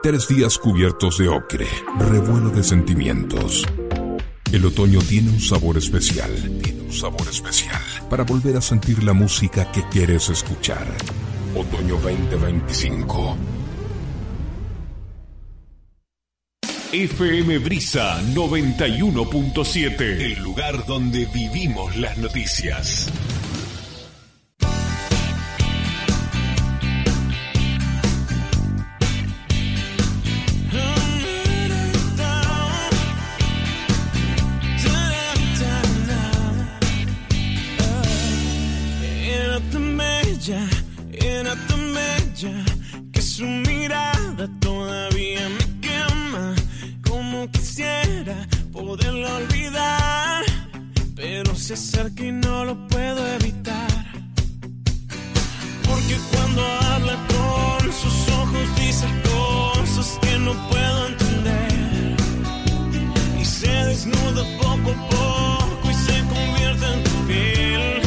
3 días cubiertos de ocre, revuelo de sentimientos. El otoño tiene un sabor especial, para volver a sentir la música que quieres escuchar. Otoño 2025. FM Brisa 91.7, el lugar donde vivimos las noticias. Era tan bella que su mirada todavía me quema. Como quisiera poderla olvidar, pero se acerca y no lo puedo evitar. Porque cuando habla con sus ojos dice cosas que no puedo entender. Y se desnuda poco a poco y se convierte en tu piel.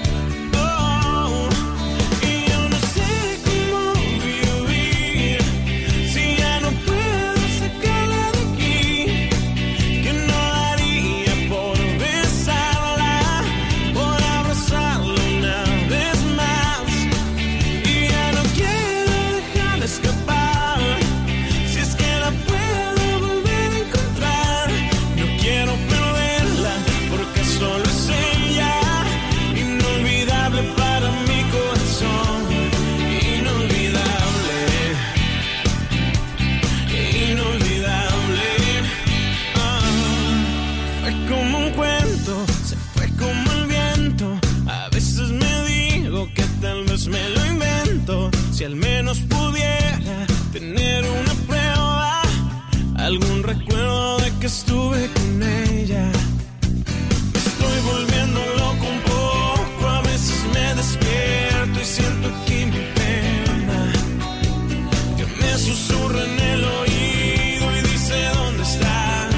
Me lo invento, si al menos pudiera tener una prueba, algún recuerdo de que estuve con ella. Me estoy volviendo loco un poco, a veces me despierto y siento aquí mi pena, que me susurra en el oído y dice ¿dónde estás,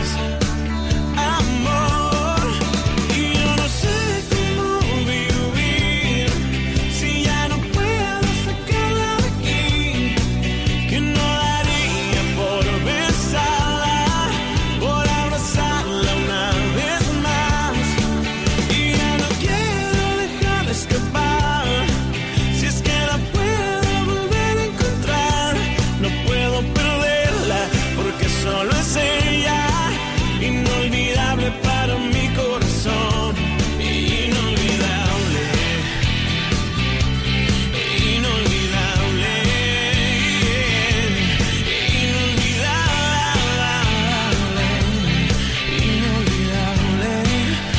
amor? Y yo no sé cómo vivir si ya no puedo sacarla de aquí, que no daría por besarla, por abrazarla una vez más. Y ya no quiero dejarla escapar, si es que la puedo volver a encontrar. No puedo perderla porque solo es ella, inolvidable para mi corazón, inolvidable, inolvidable, inolvidable, inolvidable.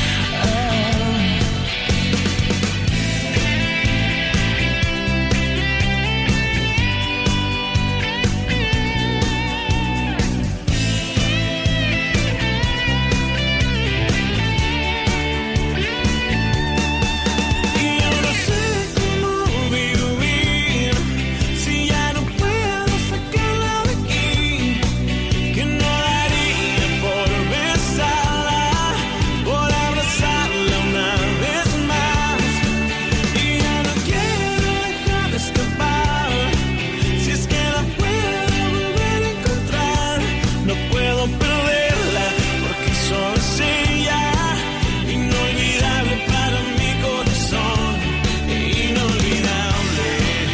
Y yo no sé cómo vivir si ya no puedo sacarla de aquí, que no daría por besarla, por abrazarla una vez más. Y ya no quiero dejarla escapar, si es que la puedo volver a encontrar. No puedo perderla porque solo es ella, inolvidable para mi corazón, inolvidable,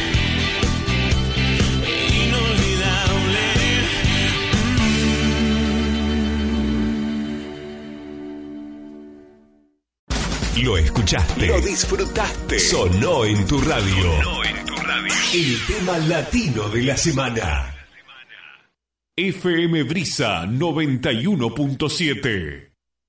inolvidable. Lo escuchaste, Lo disfrutaste. sonó en tu radio. El tema latino de la semana. FM Brisa 91.7.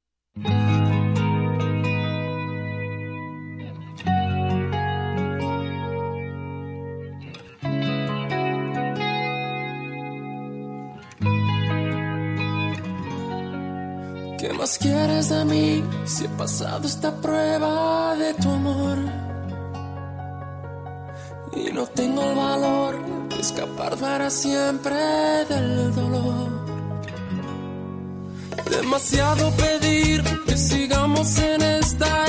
¿Qué más quieres de mí si he pasado esta prueba de tu amor? Y no tengo el valor de escapar para siempre del dolor. Demasiado pedir que sigamos en esta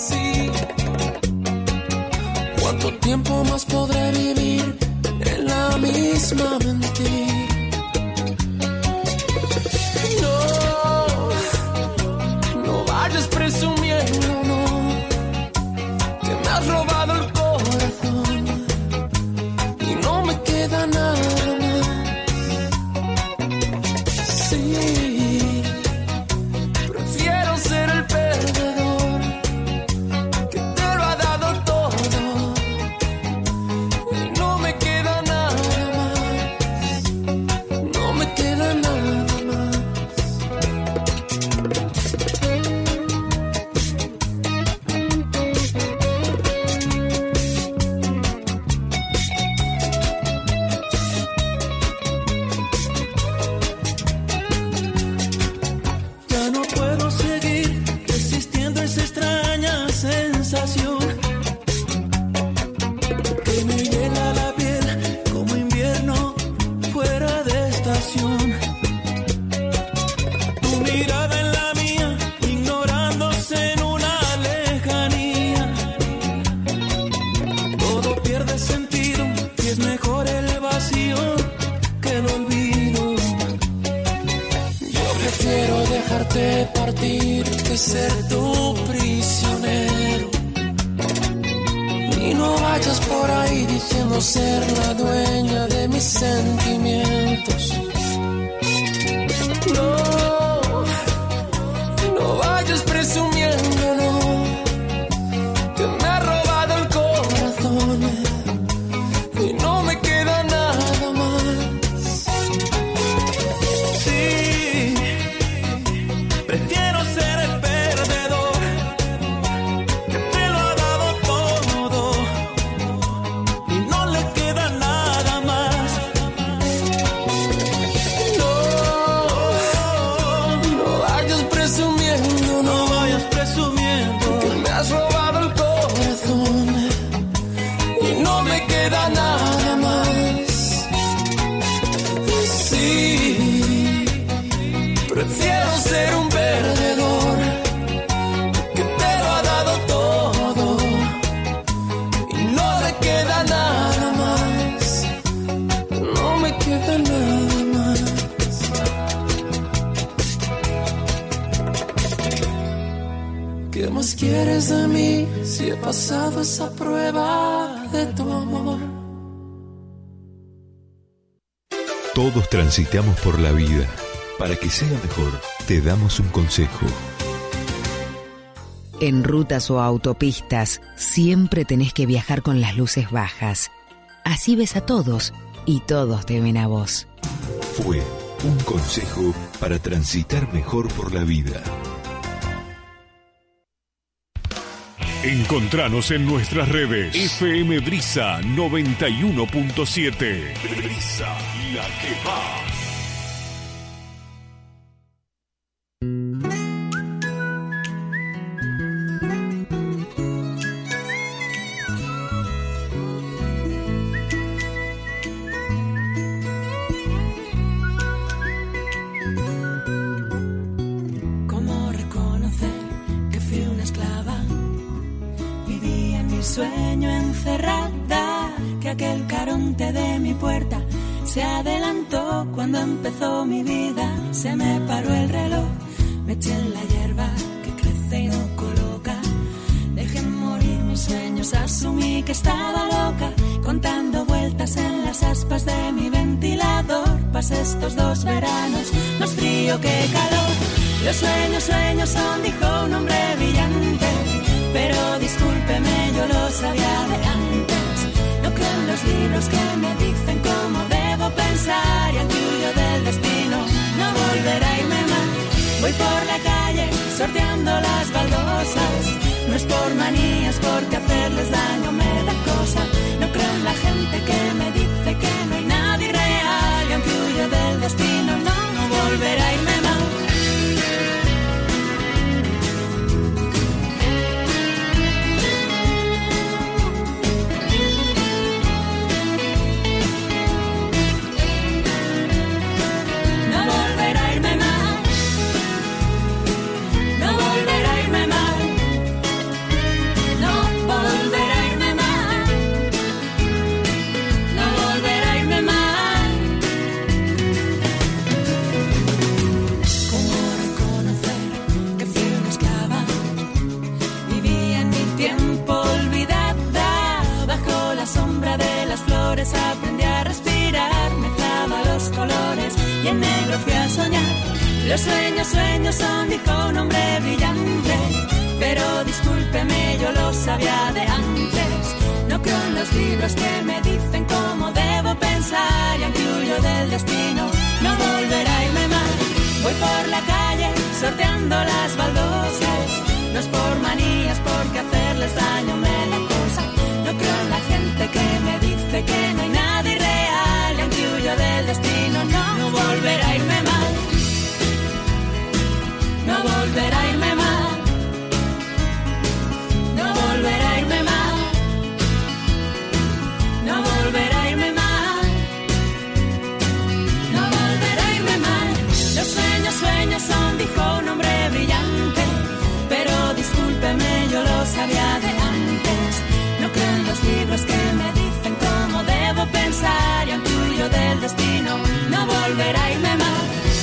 hipocresía. ¿Cuánto tiempo más podré vivir en la la misma mentira. No vayas presumiendo, no, que me has robado el corazón y no me queda nada más. Sí, prefiero ser el perdedor que te lo ha dado todo y no me queda nada más. No me queda nada más. Ya no puedo seguir resistiendo esa extraña sensación que me hiela la piel como invierno fuera de estación. Tu mirada en la mía, ignorándose en una lejanía. Todo pierde sentido y es mejor el vacío que el olvido. Yo prefiero dejarte partir que ser tu prisionero. Y no vayas por ahí diciendo ser la dueña de mis sentimientos. No vayas presumiendo, no, que me ha robado el corazón y no me queda nada más. Sí, prefiero ser el perdedor que te lo ha dado todo y no le queda nada más. No vayas presumiendo, no vayas presumiendo que me has robado el corazón y no me queda nada más. Sí, prefiero ser un perdedor que te lo ha dado todo y no le queda nada más. No me queda nada más. ¿Qué más quieres de mí si he pasado esa prueba de tu amor? Todos transitamos por la vida. Para que sea mejor, te damos un consejo. En rutas o autopistas, siempre tenés que viajar con las luces bajas. Así ves a todos y todos te ven a vos. Fue un consejo para transitar mejor por la vida. Encontranos en nuestras redes. FM Brisa 91.7. Brisa, la que va. ¿Cómo reconocer que fui una esclava? Vivía en mi sueño encerrada, que aquel caronte de mi puerta se adelantó cuando empezó mi vida. Se me paró el reloj, me eché en la hierba que crece y no coloca. Dejé morir mis sueños, asumí que estaba loca, contando vueltas en las aspas de mi ventilador. Pasé estos 2 veranos, más frío que calor. Los sueños son, dijo un hombre brillante, pero discúlpeme, yo lo sabía de antes. No creo en los libros que me dicen cómo debo pensar, y aunque huyo del destino, no volverá a irme más. Voy por la calle sorteando las baldosas, no es por manías, porque hacerles daño me da cosa. No creo en la gente que me dice que no hay nadie real, y aunque huyo del destino, no volverá a irme más. No noches aprendí a respirar, mezclaba los colores y en negro fui a soñar. Los sueños son, dijo un hombre brillante, pero discúlpeme, yo lo sabía de antes. No creo en los libros que me dicen cómo debo pensar, y aunque huyo del destino, no volverá a irme mal. Voy por la calle sorteando las baldosas, no es por manías, porque hacerles daño me da cosa. No creo en la gente que me dice que no hay nada irreal, y aunque huyo del destino, no volverá a irme mal. No volverá a irme mal. No volverá a irme mal. No volverá a irme mal. No volverá a irme mal. Los sueños son, dijo un hombre brillante, pero discúlpeme, yo lo sabía de antes. No creo en los libros que me dicen cómo debo pensar, y aunque huyo del destino, no volverá a irme mal.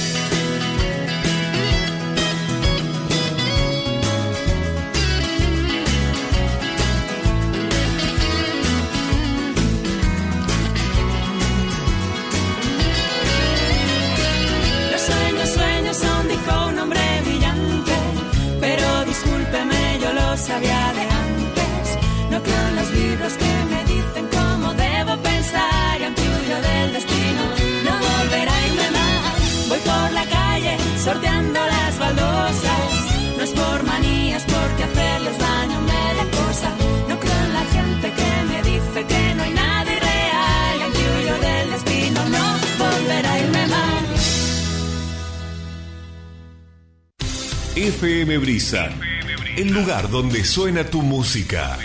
Son, dijo un hombre brillante, pero discúlpeme, yo lo sabía de antes. No creo en los libros que me dicen cómo debo pensar, y aunque huyo del destino, no volverá a irme mal. Voy por la calle sorteando las baldosas, no es por manías, porque hacerles daño me da cosa. No creo en la gente que me dice que no hay nada irreal, y aunque huyo del destino, no volverá a irme mal. FM Brisa, el lugar donde suena tu música.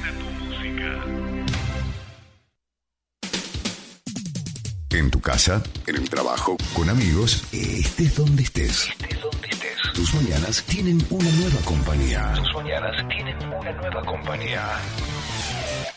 En tu casa, en el trabajo, con amigos, estés donde estés. Tus mañanas tienen una nueva compañía.